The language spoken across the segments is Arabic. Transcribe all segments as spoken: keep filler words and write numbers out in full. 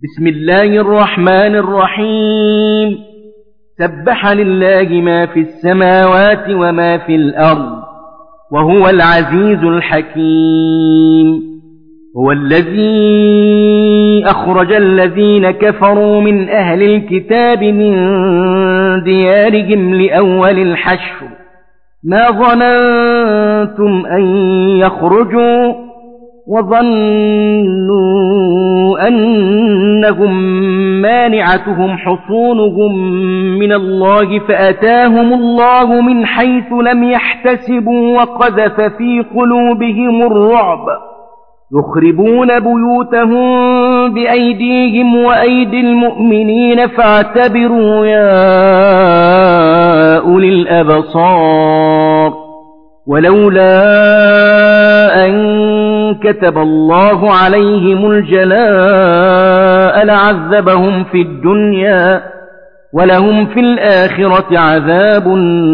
بسم الله الرحمن الرحيم. سبح لله ما في السماوات وما في الأرض وهو العزيز الحكيم. هو الذي أخرج الذين كفروا من أهل الكتاب من ديارهم لأول الحشر ما ظننتم أن يخرجوا وظنوا أنهم مانعتهم حصونهم من الله فأتاهم الله من حيث لم يحتسبوا وقذف في قلوبهم الرعب يخربون بيوتهم بأيديهم وأيدي المؤمنين فاعتبروا يا أولي الأبصار. ولولا أن كتب الله عليهم الجلاء لعذبهم في الدنيا ولهم في الآخرة عذاب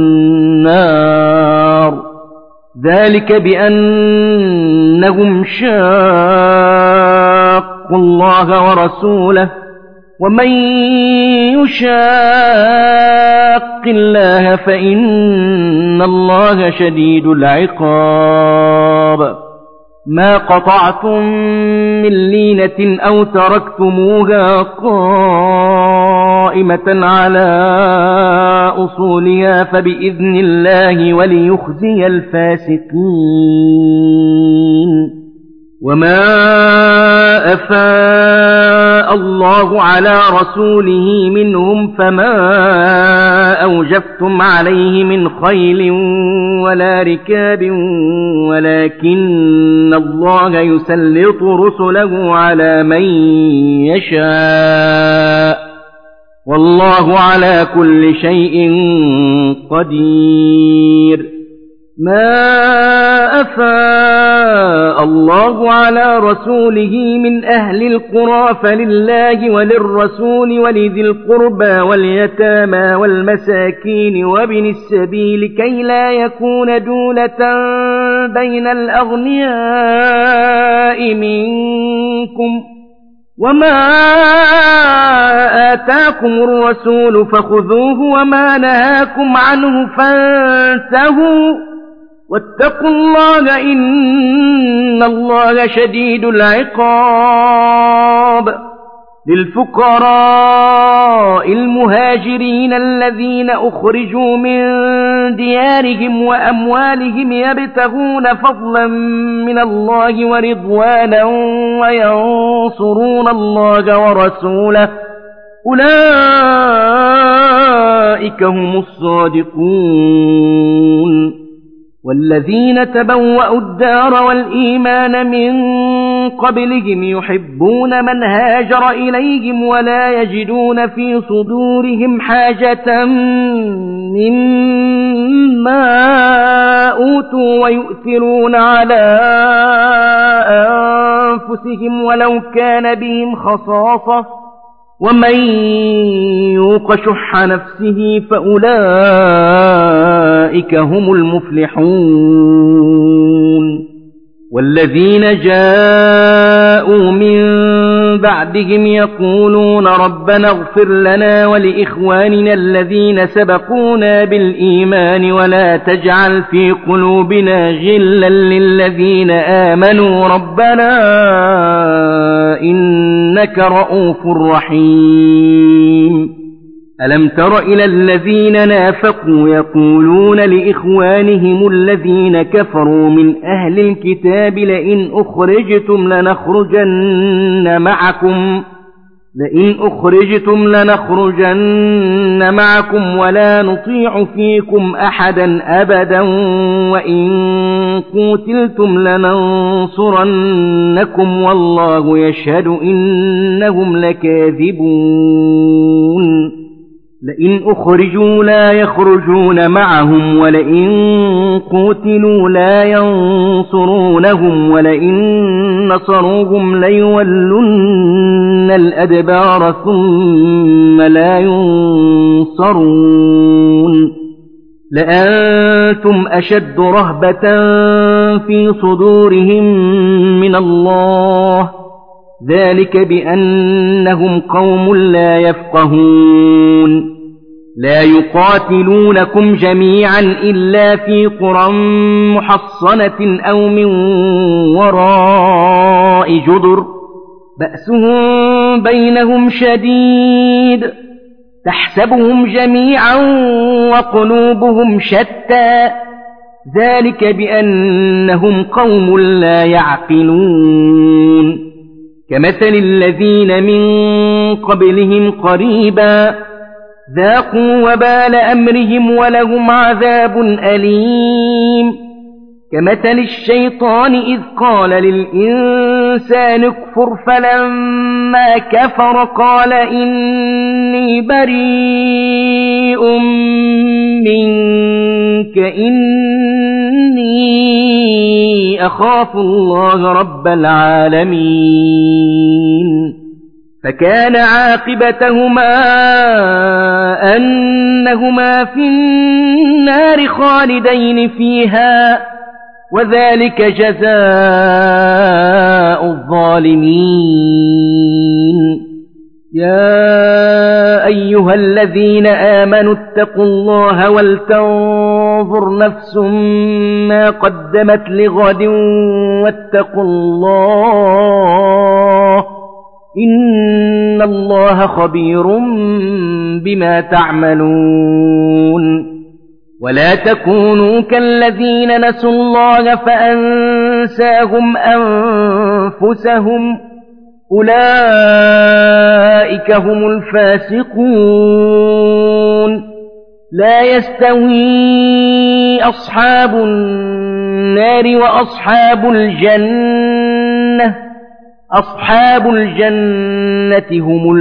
النار. ذلك بأنهم شاقوا الله ورسوله ومن يشاق الله فإن الله شديد العقاب. ما قطعتم من لينة أو تركتموها قائمة على أصولها فبإذن الله وليخزي الفاسقين. وما أفاء الله على رسوله منهم فما أوجفتم عليه من خيل ولا ركاب ولكن الله يسلط رسله على من يشاء والله على كل شيء قدير. ما أفاء الله على رسوله من أهل القرى فلله وللرسول ولذي القربى واليتامى والمساكين وابن السبيل كي لا يكون دولة بين الأغنياء منكم. وما آتاكم الرسول فخذوه وما نهاكم عنه فانتهوا واتقوا الله إن الله شديد العقاب. للفقراء المهاجرين الذين أخرجوا من ديارهم وأموالهم يبتغون فضلا من الله ورضوانا وينصرون الله ورسوله أولئك هم الصادقون. والذين تبوأوا الدار والإيمان من قبلهم يحبون من هاجر إليهم ولا يجدون في صدورهم حاجة مما أوتوا ويؤثرون على أنفسهم ولو كان بهم خصاصة ومن يوق شح نفسه فأولئك هم المفلحون. والذين جاءوا من بعدهم يقولون ربنا اغفر لنا ولإخواننا الذين سبقونا بالإيمان ولا تجعل في قلوبنا غلا للذين آمنوا ربنا إنك رؤوف رحيم. ألم تر إلى الذين نافقوا يقولون لإخوانهم الذين كفروا من أهل الكتاب لئن أخرجتم لنخرجن معكم لئن أخرجتم لنخرجن معكم ولا نطيع فيكم أحدا أبدا وإن قوتلتم لننصرنكم والله يشهد إنهم لكاذبون. لئن أخرجوا لا يخرجون معهم ولئن قوتلوا لا ينصرونهم ولئن نصروهم ليولن الأدبار ثم لا ينصرون. لأنتم أشد رهبة في صدورهم من الله ذلك بأنهم قوم لا يفقهون لا يقاتلونكم جميعا إلا في قرى محصنة أو من وراء جدر بأسهم بينهم شديد تحسبهم جميعا وقلوبهم شتى ذلك بأنهم قوم لا يعقلون كمثل الذين من قبلهم قريبا ذاقوا وبال أمرهم ولهم عذاب أليم كمثل الشيطان إذ قال للإنسان اكفر فلما كفر قال إني بريء منك إني أخاف الله رب العالمين فكان عاقبتهما أنهما في النار خالدين فيها وذلك جزاء الظالمين يا أيها الذين آمنوا اتقوا الله ولتنظر نفس ما قدمت لغد واتقوا الله إن الله خبير بما تعملون ولا تكونوا كالذين نسوا الله فأنساهم أنفسهم أولئك هم الفاسقون لا يستوي أصحاب النار وأصحاب الجنة أصحاب الجنة هم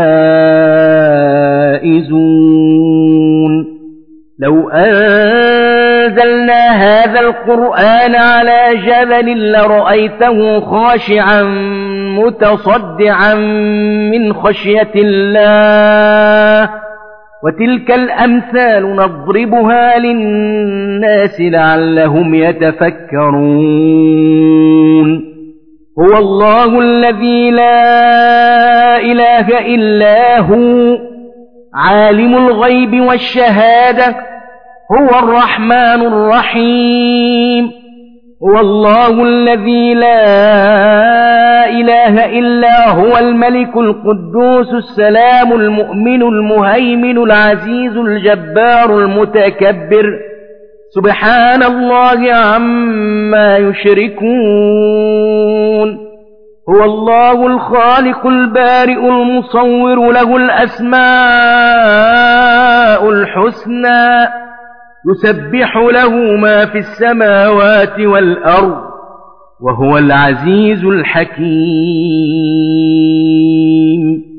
الفائزون لو أنزلنا هذا القرآن على جبل لرأيته خاشعا متصدعا من خشية الله وتلك الأمثال نضربها للناس لعلهم يتفكرون هو الله الذي لا إله إلا هو عالم الغيب والشهادة هو الرحمن الرحيم هو الله الذي لا إله إلا هو الملك القدوس السلام المؤمن المهيمن العزيز الجبار المتكبر سبحان الله عما يشركون هو الله الخالق البارئ المصور له الأسماء الحسنى يسبح له ما في السماوات والأرض وهو العزيز الحكيم